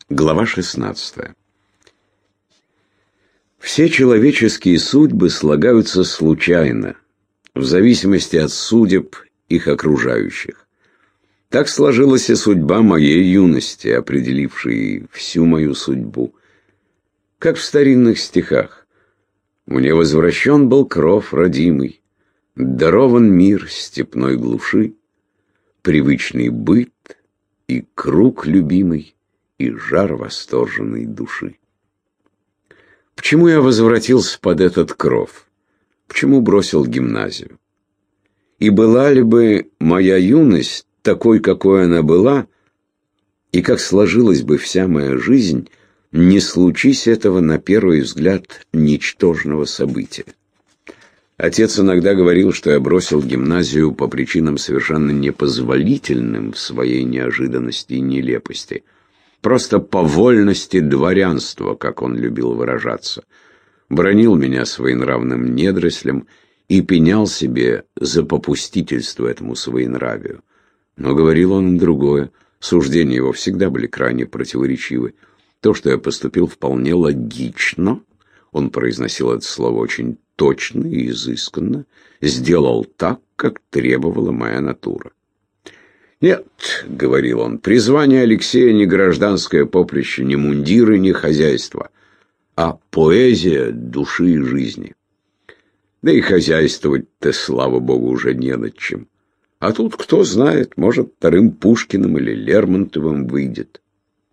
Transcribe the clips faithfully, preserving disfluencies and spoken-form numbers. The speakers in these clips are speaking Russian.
Глава шестнадцатая. Все человеческие судьбы слагаются случайно, в зависимости от судеб их окружающих. Так сложилась и судьба моей юности, определившей всю мою судьбу. Как в старинных стихах: «Мне возвращен был кров родимый, дарован мир степной глуши, привычный быт и круг любимый, и жар восторженной души». Почему я возвратился под этот кров? Почему бросил гимназию? И была ли бы моя юность такой, какой она была, и как сложилась бы вся моя жизнь, не случись этого, на первый взгляд, ничтожного события? Отец иногда говорил, что я бросил гимназию по причинам совершенно непозволительным в своей неожиданности и нелепости. Просто по вольности дворянства, как он любил выражаться. Бранил меня своенравным недорослем и пенял себе за попустительство этому своенравию. Но говорил он и другое. Суждения его всегда были крайне противоречивы. То, что я поступил вполне логично, он произносил это слово очень точно и изысканно, сделал так, как требовала моя натура. «Нет», — говорил он, — «призвание Алексея не гражданское поприще, не мундиры, не хозяйство, а поэзия души и жизни. Да и хозяйствовать-то, слава богу, уже не над чем. А тут, кто знает, может, вторым Пушкиным или Лермонтовым выйдет».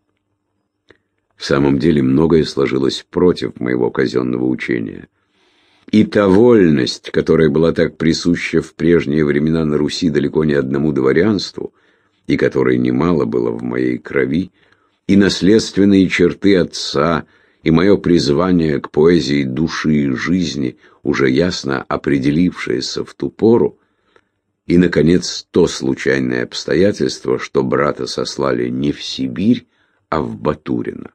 В самом деле многое сложилось против моего казенного учения. И та вольность, которая была так присуща в прежние времена на Руси далеко не одному дворянству, и которой немало было в моей крови, и наследственные черты отца, и мое призвание к поэзии души и жизни, уже ясно определившееся в ту пору, и, наконец, то случайное обстоятельство, что брата сослали не в Сибирь, а в Батурино.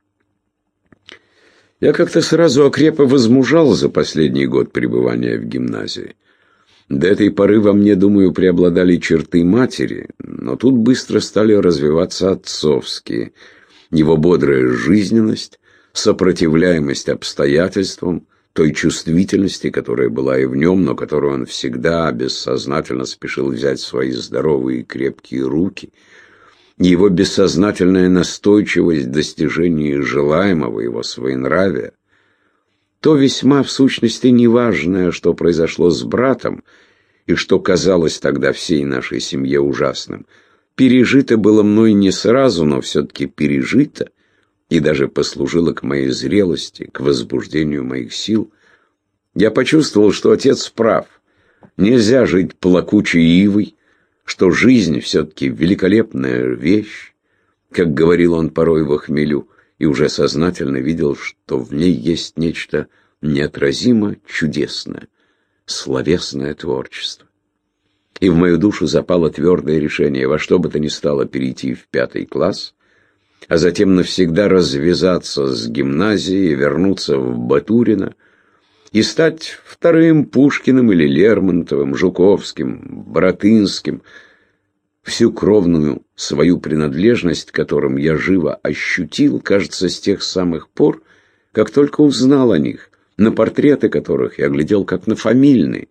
Я как-то сразу окреп и возмужал за последний год пребывания в гимназии. До этой поры во мне, думаю, преобладали черты матери, но тут быстро стали развиваться отцовские. Его бодрая жизненность, сопротивляемость обстоятельствам, той чувствительности, которая была и в нем, но которую он всегда бессознательно спешил взять в свои здоровые и крепкие руки, его бессознательная настойчивость в достижении желаемого, его своенравия, то весьма в сущности неважное, что произошло с братом, и что казалось тогда всей нашей семье ужасным, пережито было мной не сразу, но все-таки пережито, и даже послужило к моей зрелости, к возбуждению моих сил. Я почувствовал, что отец прав. Нельзя жить плакучей ивой, что жизнь все-таки великолепная вещь, как говорил он порой во хмелю, и уже сознательно видел, что в ней есть нечто неотразимо чудесное, словесное творчество. И в мою душу запало твердое решение во что бы то ни стало перейти в пятый класс, а затем навсегда развязаться с гимназией, вернуться в Батурино и стать вторым Пушкиным или Лермонтовым, Жуковским, Баратынским, всю кровную свою принадлежность, которым я живо ощутил, кажется, с тех самых пор, как только узнал о них, на портреты которых я глядел как на фамильные.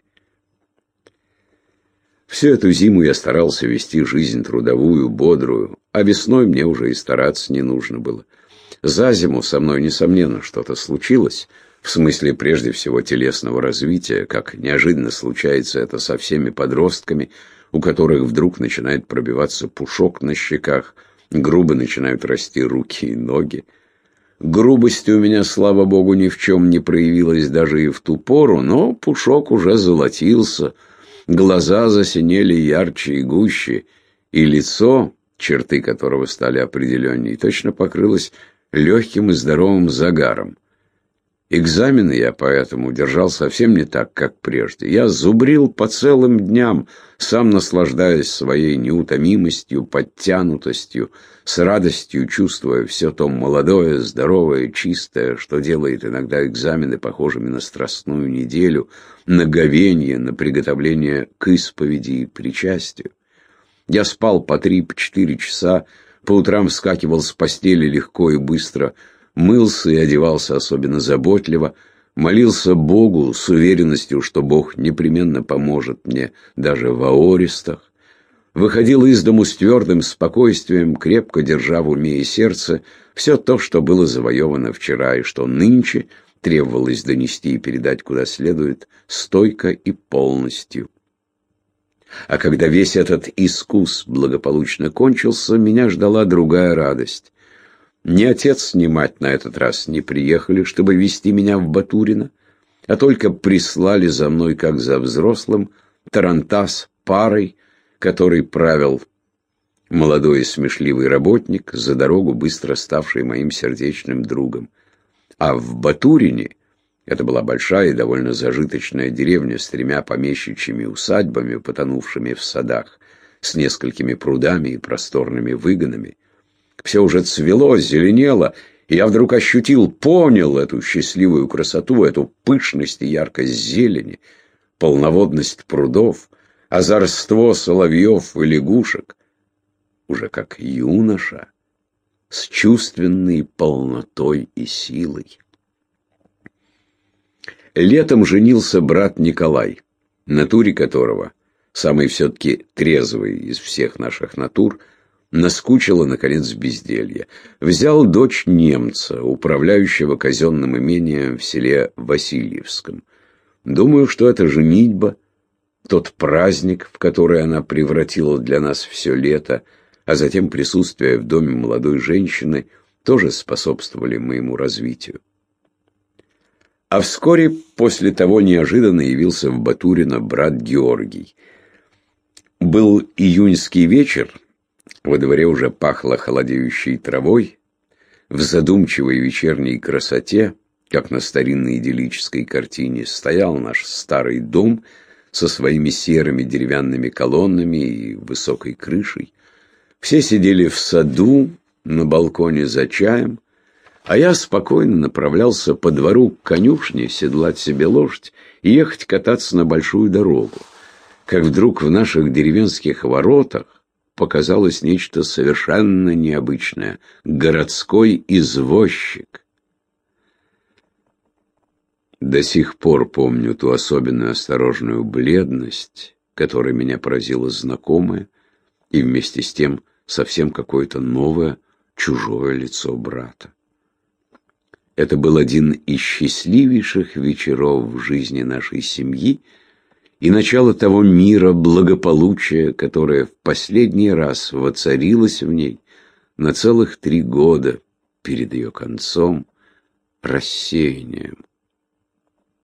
Всю эту зиму я старался вести жизнь трудовую, бодрую, а весной мне уже и стараться не нужно было. За зиму со мной, несомненно, что-то случилось, в смысле, прежде всего, телесного развития, как неожиданно случается это со всеми подростками, у которых вдруг начинает пробиваться пушок на щеках, грубо начинают расти руки и ноги. Грубости у меня, слава богу, ни в чем не проявилась даже и в ту пору, но пушок уже золотился, глаза засинели ярче и гуще, и лицо, черты которого стали определеннее, точно покрылось легким и здоровым загаром. Экзамены я поэтому держал совсем не так, как прежде. Я зубрил по целым дням, сам наслаждаясь своей неутомимостью, подтянутостью, с радостью чувствуя все то молодое, здоровое, чистое, что делает иногда экзамены похожими на страстную неделю, на говенье, на приготовление к исповеди и причастию. Я спал по три, по четыре часа, По утрам вскакивал с постели легко и быстро, мылся и одевался особенно заботливо, молился Богу с уверенностью, что Бог непременно поможет мне даже в аористах, выходил из дому с твердым спокойствием, крепко держа в уме и сердце все то, что было завоевано вчера и что нынче требовалось донести и передать куда следует, стойко и полностью. А когда весь этот искус благополучно кончился, меня ждала другая радость. Ни отец, ни мать на этот раз не приехали, чтобы везти меня в Батурино, а только прислали за мной, как за взрослым, тарантас парой, который правил молодой и смешливый работник, за дорогу быстро ставший моим сердечным другом. А в Батурине, это была большая и довольно зажиточная деревня с тремя помещичьими усадьбами, потонувшими в садах, с несколькими прудами и просторными выгонами, все уже цвело, зеленело, и я вдруг ощутил, понял эту счастливую красоту, эту пышность и яркость зелени, полноводность прудов, озорство соловьев и лягушек, уже как юноша, с чувственной полнотой и силой. Летом женился брат Николай, натуре которого, самый все-таки трезвый из всех наших натур, наскучило, наконец, безделье. Взял дочь немца, управляющего казенным имением в селе Васильевском. Думаю, что эта женитьба, тот праздник, в который она превратила для нас все лето, а затем присутствие в доме молодой женщины, тоже способствовали моему развитию. А вскоре после того неожиданно явился в Батурино брат Георгий. Был июньский вечер, во дворе уже пахло холодеющей травой, в задумчивой вечерней красоте, как на старинной идиллической картине, стоял наш старый дом со своими серыми деревянными колоннами и высокой крышей. Все сидели в саду, на балконе за чаем, а я спокойно направлялся по двору к конюшне седлать себе лошадь и ехать кататься на большую дорогу, как вдруг в наших деревенских воротах показалось нечто совершенно необычное — городской извозчик. До сих пор помню ту особенную осторожную бледность, которой меня поразила знакомая, и вместе с тем совсем какое-то новое, чужое лицо брата. Это был один из счастливейших вечеров в жизни нашей семьи и начало того мира благополучия, которое в последний раз воцарилось в ней на целых три года перед ее концом, рассеянием